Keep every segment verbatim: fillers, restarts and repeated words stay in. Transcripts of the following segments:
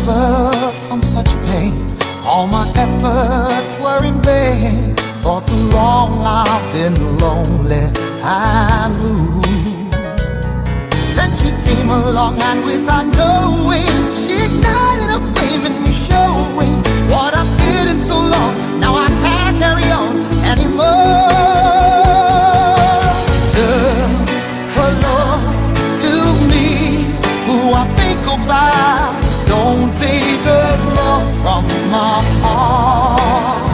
suffered from such pain. All my efforts were in vain. For too long I've been lonely and blue. Then she came along and without knowing, she ignited a flame in me, showing what I did in so long. Now I can't carry on anymore. Turn her love to me, who I think about. Don't take her love from my heart.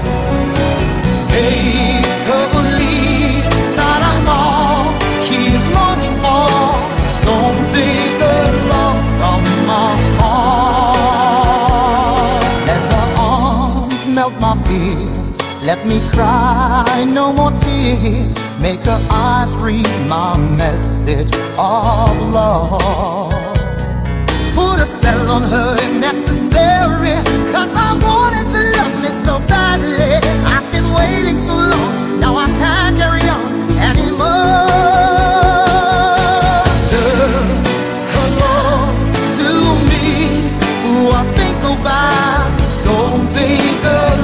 Make her believe that I'm all she is longing for. Don't take her love from my heart. Let her arms melt my fears. Let me cry, no more tears. Make her eyes read my message of love. Put a spell on her if necessary, 'cause I wanted to love me so badly. I've been waiting so long, now I can't carry on anymore. Turn her love to me, who I think about. Don't take her